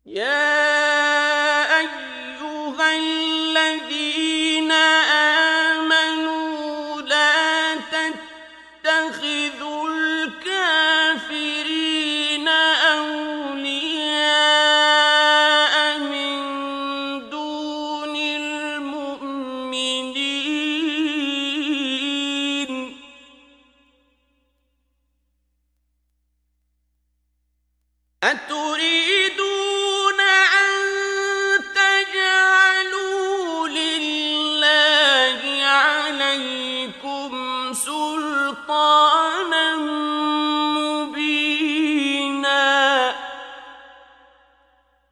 يا أيها الذين آمنوا لا تتخذوا الكافرين أولياء من دون المؤمنين أتريدون أن تجعلوا لله عليكم سلطانا